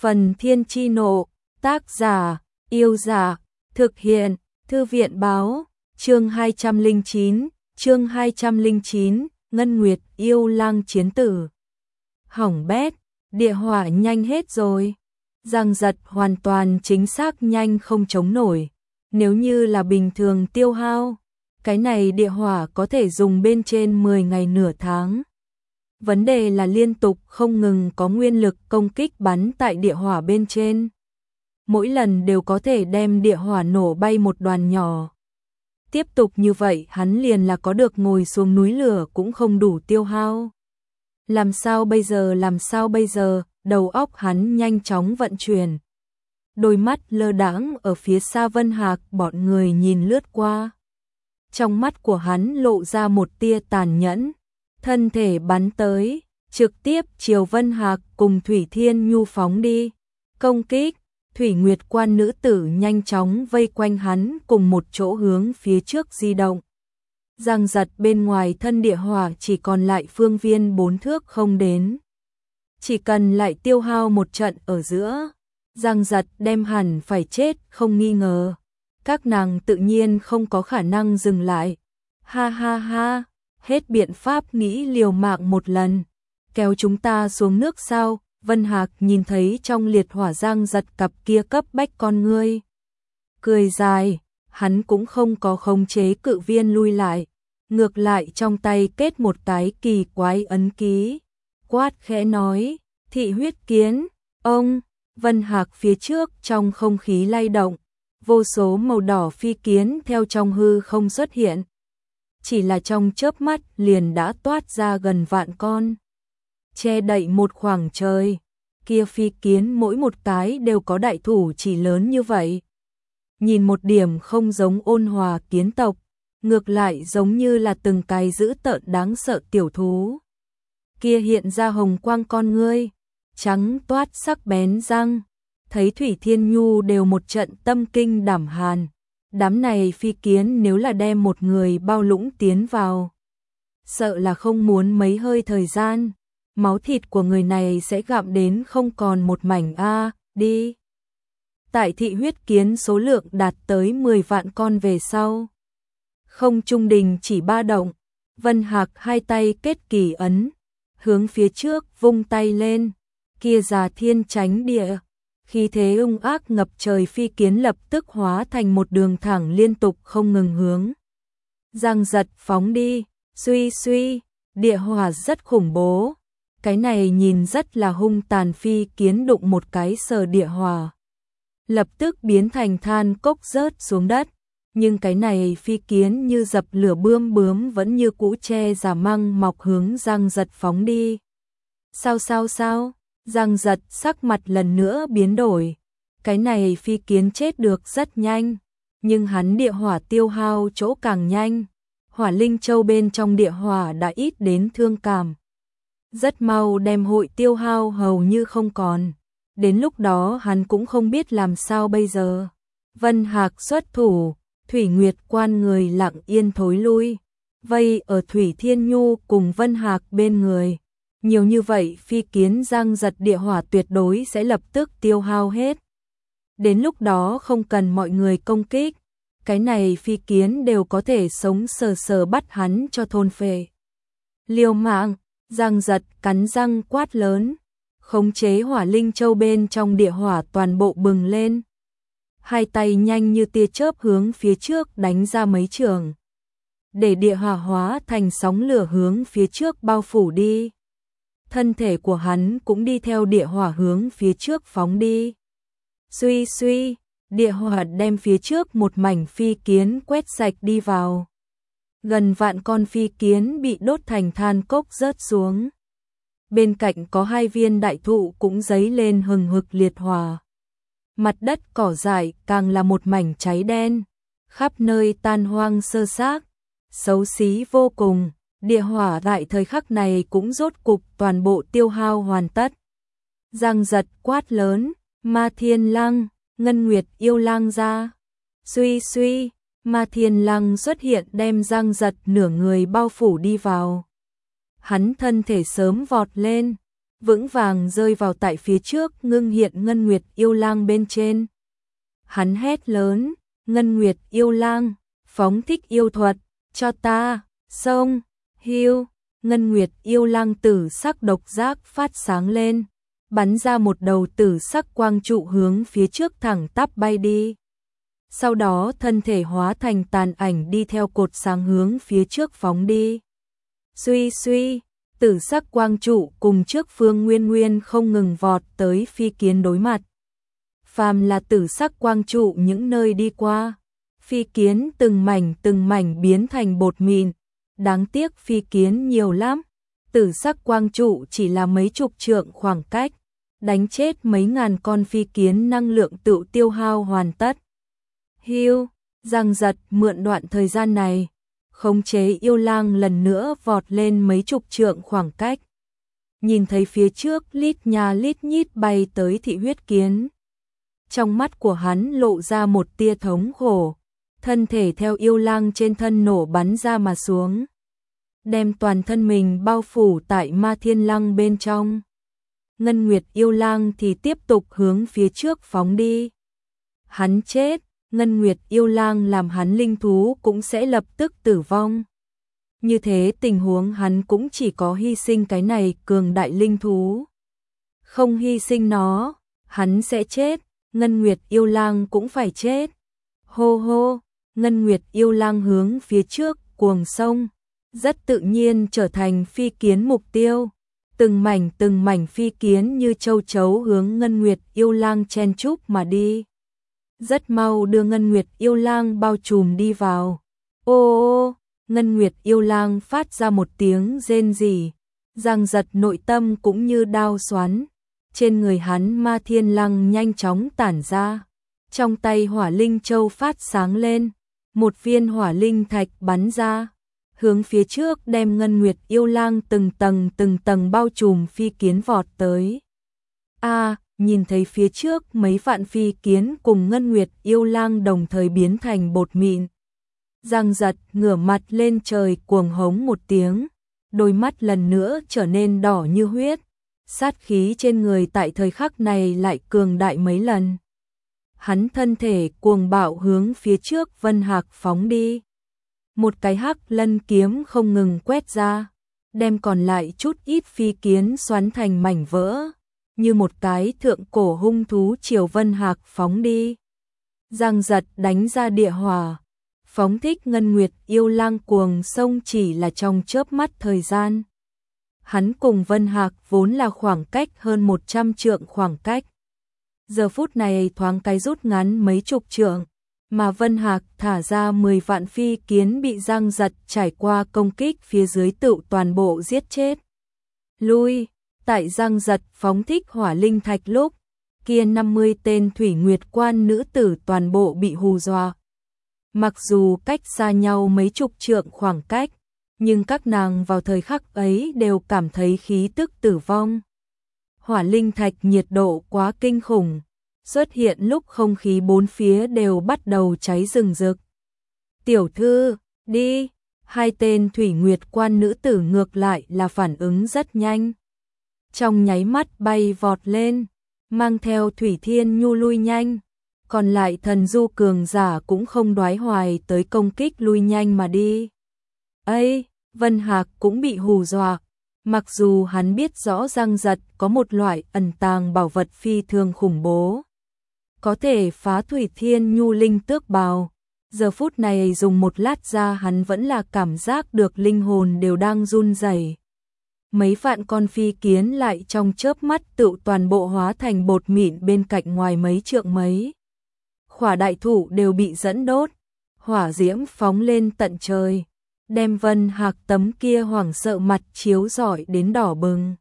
Phần Thiên Chi Nộ, tác giả, Yêu Giả, thực hiện, Thư viện báo, chương 209, Ngân Nguyệt yêu lang chiến tử. Hỏng bét, địa hỏa nhanh hết rồi. Giang Giật hoàn toàn chính xác nhanh không chống nổi. Nếu như là bình thường tiêu hao, cái này địa hỏa có thể dùng bên trên 10 ngày nửa tháng. Vấn đề là liên tục không ngừng có nguyên lực công kích bắn tại địa hỏa bên trên. Mỗi lần đều có thể đem địa hỏa nổ bay một đoàn nhỏ. Tiếp tục như vậy hắn liền là có được ngồi xuống núi lửa cũng không đủ tiêu hao. Làm sao bây giờ, đầu óc hắn nhanh chóng vận chuyển. Đôi mắt lơ đãng ở phía xa Vân Hạc bọn người nhìn lướt qua. Trong mắt của hắn lộ ra một tia tàn nhẫn, thân thể bắn tới, trực tiếp chiều Vân Hạc cùng Thủy Thiên Nhu phóng đi. Công kích, Thủy Nguyệt Quan nữ tử nhanh chóng vây quanh hắn cùng một chỗ hướng phía trước di động. Giang Giật bên ngoài thân địa hỏa chỉ còn lại phương viên 4 thước không đến. Chỉ cần lại tiêu hao một trận ở giữa, Giang Giật đem hẳn phải chết không nghi ngờ. Các nàng tự nhiên không có khả năng dừng lại. Ha ha ha, hết biện pháp nghĩ liều mạng một lần. Kéo chúng ta xuống nước sao? Vân Hạc nhìn thấy trong liệt hỏa Giang Giật cặp kia cấp bách con ngươi. Cười dài, hắn cũng không có khống chế cự viên lui lại. Ngược lại trong tay kết một cái kỳ quái ấn ký. Quát khẽ nói, thị huyết kiến, ông. Vân Hạc phía trước trong không khí lay động. Vô số màu đỏ phi kiến theo trong hư không xuất hiện. Chỉ là trong chớp mắt liền đã toát ra gần vạn con. Che đậy một khoảng trời. Kia phi kiến mỗi một cái đều có đại thủ chỉ lớn như vậy. Nhìn một điểm không giống ôn hòa kiến tộc. Ngược lại giống như là từng cái dữ tợn đáng sợ tiểu thú. Kia hiện ra hồng quang con ngươi. Trắng toát sắc bén răng. Thấy Thủy Thiên Nhu đều một trận tâm kinh đảm hàn. Đám này phi kiến nếu là đem một người bao lũng tiến vào, sợ là không muốn mấy hơi thời gian, máu thịt của người này sẽ gặm đến không còn một mảnh đi. Tại thị huyết kiến số lượng đạt tới 10 vạn con về sau. Không trung đình chỉ ba động, Vân Hạc hai tay kết kỳ ấn, hướng phía trước vung tay lên, kia già thiên tránh địa. Khi thế ung ác ngập trời phi kiến lập tức hóa thành một đường thẳng liên tục không ngừng hướng. Giang Giật phóng đi, suy, địa hỏa rất khủng bố. Cái này nhìn rất là hung tàn phi kiến đụng một cái sờ địa hỏa. Lập tức biến thành than cốc rớt xuống đất. Nhưng cái này phi kiến như dập lửa bướm vẫn như cũ che giả măng mọc hướng Giang Giật phóng đi. Sao? Giang Giật sắc mặt lần nữa biến đổi. Cái này phi kiến chết được rất nhanh, nhưng hắn địa hỏa tiêu hao chỗ càng nhanh. Hỏa linh châu bên trong địa hỏa đã ít đến thương cảm. Rất mau đem hội tiêu hao hầu như không còn. Đến lúc đó hắn cũng không biết làm sao bây giờ. Vân Hạc xuất thủ, Thủy Nguyệt Quan người lặng yên thối lui. Vây ở Thủy Thiên Nhu cùng Vân Hạc bên người. Nhiều như vậy phi kiến Giang Giật địa hỏa tuyệt đối sẽ lập tức tiêu hao hết. Đến lúc đó không cần mọi người công kích, cái này phi kiến đều có thể sống sờ bắt hắn cho thôn phệ. Liều mạng, Giang Giật cắn răng quát lớn, khống chế hỏa linh châu bên trong địa hỏa toàn bộ bừng lên. Hai tay nhanh như tia chớp hướng phía trước đánh ra mấy trường. Để địa hỏa hóa thành sóng lửa hướng phía trước bao phủ đi. Thân thể của hắn cũng đi theo địa hỏa hướng phía trước phóng đi. Suy, địa hỏa đem phía trước một mảnh phi kiến quét sạch đi vào. Gần vạn con phi kiến bị đốt thành than cốc rớt xuống. Bên cạnh có 2 viên đại thụ cũng giấy lên hừng hực liệt hỏa. Mặt đất cỏ dại càng là một mảnh cháy đen. Khắp nơi tan hoang sơ xác, xấu xí vô cùng. Địa hỏa tại thời khắc này cũng rốt cục toàn bộ tiêu hao hoàn tất. Giang Giật quát lớn, Ma Thiên Lăng, Ngân Nguyệt yêu lang ra. Suy, Ma Thiên Lăng xuất hiện đem Giang Giật nửa người bao phủ đi vào. Hắn thân thể sớm vọt lên, vững vàng rơi vào tại phía trước ngưng hiện Ngân Nguyệt yêu lang bên trên. Hắn hét lớn, Ngân Nguyệt yêu lang, phóng thích yêu thuật, cho ta, xông, hiu. Ngân Nguyệt yêu lang tử sắc độc giác phát sáng lên, bắn ra một đầu tử sắc quang trụ hướng phía trước thẳng tắp bay đi. Sau đó thân thể hóa thành tàn ảnh đi theo cột sáng hướng phía trước phóng đi. Suy suy, tử sắc quang trụ cùng trước Phương Nguyên Nguyên không ngừng vọt tới phi kiến đối mặt. Phàm là tử sắc quang trụ những nơi đi qua, phi kiến từng mảnh biến thành bột mịn. Đáng tiếc phi kiến nhiều lắm, tử sắc quang trụ chỉ là mấy chục trượng khoảng cách, đánh chết mấy ngàn con phi kiến năng lượng tự tiêu hao hoàn tất. Hiu, Giang Giật mượn đoạn thời gian này, khống chế yêu lang lần nữa vọt lên mấy chục trượng khoảng cách. Nhìn thấy phía trước lít nhà lít nhít bay tới thị huyết kiến. Trong mắt của hắn lộ ra một tia thống khổ, thân thể theo yêu lang trên thân nổ bắn ra mà xuống, đem toàn thân mình bao phủ tại Ma Thiên Lăng bên trong. Ngân Nguyệt yêu lang thì tiếp tục hướng phía trước phóng đi. Hắn chết, Ngân Nguyệt yêu lang làm hắn linh thú cũng sẽ lập tức tử vong. Như thế tình huống hắn cũng chỉ có hy sinh cái này cường đại linh thú. Không hy sinh nó, hắn sẽ chết, Ngân Nguyệt yêu lang cũng phải chết. Hô hô, Ngân Nguyệt yêu lang hướng phía trước cuồng sông, rất tự nhiên trở thành phi kiến mục tiêu. Từng mảnh phi kiến như châu chấu hướng Ngân Nguyệt yêu lang chen chúc mà đi. Rất mau đưa Ngân Nguyệt yêu lang bao trùm đi vào. Ô ô, Ngân Nguyệt yêu lang phát ra một tiếng rên rỉ, Giang Giật nội tâm cũng như đao xoắn. Trên người hắn Ma Thiên Lăng nhanh chóng tản ra, trong tay Hỏa Linh Châu phát sáng lên, một viên hỏa linh thạch bắn ra, hướng phía trước đem Ngân Nguyệt yêu lang từng tầng bao trùm phi kiến vọt tới. Nhìn thấy phía trước mấy vạn phi kiến cùng Ngân Nguyệt yêu lang đồng thời biến thành bột mịn. Giang Giật ngửa mặt lên trời cuồng hống một tiếng, đôi mắt lần nữa trở nên đỏ như huyết. Sát khí trên người tại thời khắc này lại cường đại mấy lần. Hắn thân thể cuồng bạo hướng phía trước Vân Hạc phóng đi. Một cái hắc lân kiếm không ngừng quét ra, đem còn lại chút ít phi kiến xoắn thành mảnh vỡ, như một cái thượng cổ hung thú chiều Vân Hạc phóng đi. Giang Giật đánh ra địa hỏa, phóng thích Ngân Nguyệt yêu lang cuồng sông chỉ là trong chớp mắt thời gian. Hắn cùng Vân Hạc vốn là khoảng cách hơn 100 trượng khoảng cách. Giờ phút này thoáng cái rút ngắn mấy chục trượng, mà Vân Hạc thả ra 10 vạn phi kiến bị Giang Giật trải qua công kích phía dưới tự toàn bộ giết chết. Lui, tại Giang Giật phóng thích hỏa linh thạch lúc, kia 50 tên Thủy Nguyệt quan nữ tử toàn bộ bị hù dọa. Mặc dù cách xa nhau mấy chục trượng khoảng cách, nhưng các nàng vào thời khắc ấy đều cảm thấy khí tức tử vong. Hỏa linh thạch nhiệt độ quá kinh khủng, xuất hiện lúc không khí bốn phía đều bắt đầu cháy rừng rực. Tiểu thư, đi, hai tên Thủy Nguyệt quan nữ tử ngược lại là phản ứng rất nhanh. Trong nháy mắt bay vọt lên, mang theo Thủy Thiên Nhu lui nhanh, còn lại thần du cường giả cũng không đoái hoài tới công kích lui nhanh mà đi. Ây! Vân Hạc cũng bị hù dọa, mặc dù hắn biết rõ Giang Giật có một loại ẩn tàng bảo vật phi thường khủng bố, có thể phá Thủy Thiên Nhu linh tước bào. Giờ phút này dùng một lát ra hắn vẫn là cảm giác được linh hồn đều đang run rẩy. Mấy vạn con phi kiến lại trong chớp mắt tự toàn bộ hóa thành bột mịn bên cạnh ngoài mấy trượng mấy. Khỏa đại thụ đều bị dẫn đốt, hỏa diễm phóng lên tận trời, đem Vân Hạc tấm kia hoảng sợ mặt chiếu rọi đến đỏ bừng.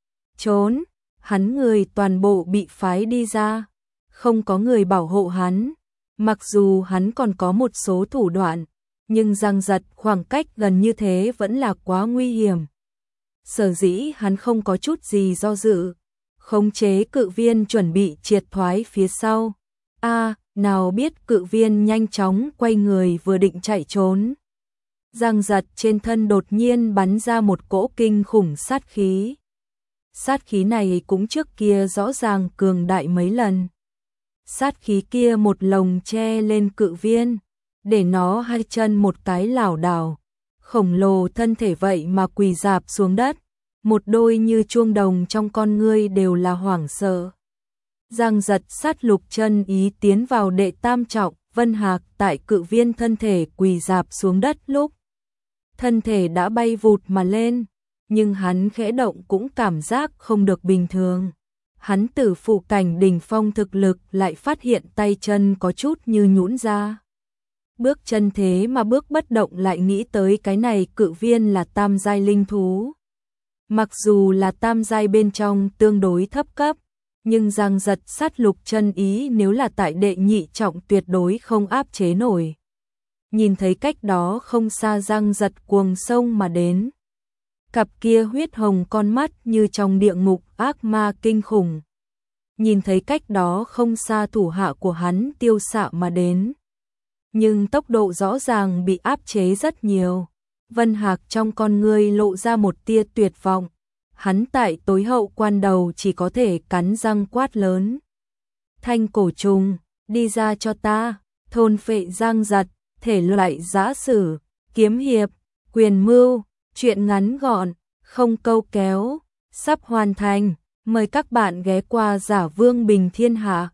Trốn, hắn người toàn bộ bị phái đi ra, không có người bảo hộ hắn. Mặc dù hắn còn có một số thủ đoạn, nhưng Giang Giật khoảng cách gần như thế vẫn là quá nguy hiểm. Sở dĩ hắn không có chút gì do dự, khống chế cự viên chuẩn bị triệt thoái phía sau. Nào biết cự viên nhanh chóng quay người vừa định chạy trốn. Giang Giật trên thân đột nhiên bắn ra một cỗ kinh khủng sát khí. sát khí này cũng trước kia rõ ràng cường đại mấy lần. Sát khí kia một lồng che lên cự viên, để nó hai chân một cái lảo đảo, khổng lồ thân thể vậy mà quỳ rạp xuống đất, một đôi như chuông đồng trong con ngươi đều là hoảng sợ. Giang giật sát lục chân ý tiến vào đệ tam trọng, Vân Hạc tại cự viên thân thể quỳ rạp xuống đất lúc. Thân thể đã bay vụt mà lên, nhưng hắn khẽ động cũng cảm giác không được bình thường. Hắn tử phụ cảnh đỉnh phong thực lực lại phát hiện tay chân có chút như nhũn ra. Bước chân thế mà bước bất động, lại nghĩ tới cái này cự viên là tam giai linh thú. Mặc dù là tam giai bên trong tương đối thấp cấp, nhưng Giang giật sát lục chân ý nếu là tại đệ nhị trọng tuyệt đối không áp chế nổi. Nhìn thấy cách đó không xa, Giang giật cuồng sông mà đến. Cặp kia huyết hồng con mắt như trong địa ngục ác ma kinh khủng. Nhìn thấy cách đó không xa thủ hạ của hắn tiêu xạ mà đến. Nhưng tốc độ rõ ràng bị áp chế rất nhiều. Vân Hạc trong con ngươi lộ ra một tia tuyệt vọng. Hắn tại tối hậu quan đầu chỉ có thể cắn răng quát lớn. Thanh cổ trùng, đi ra cho ta, thôn phệ Giang giật, thể loại giã sử, kiếm hiệp, quyền mưu, truyện ngắn gọn, không câu kéo, sắp hoàn thành. Mời các bạn ghé qua Giả Vương Bình Thiên Hạ.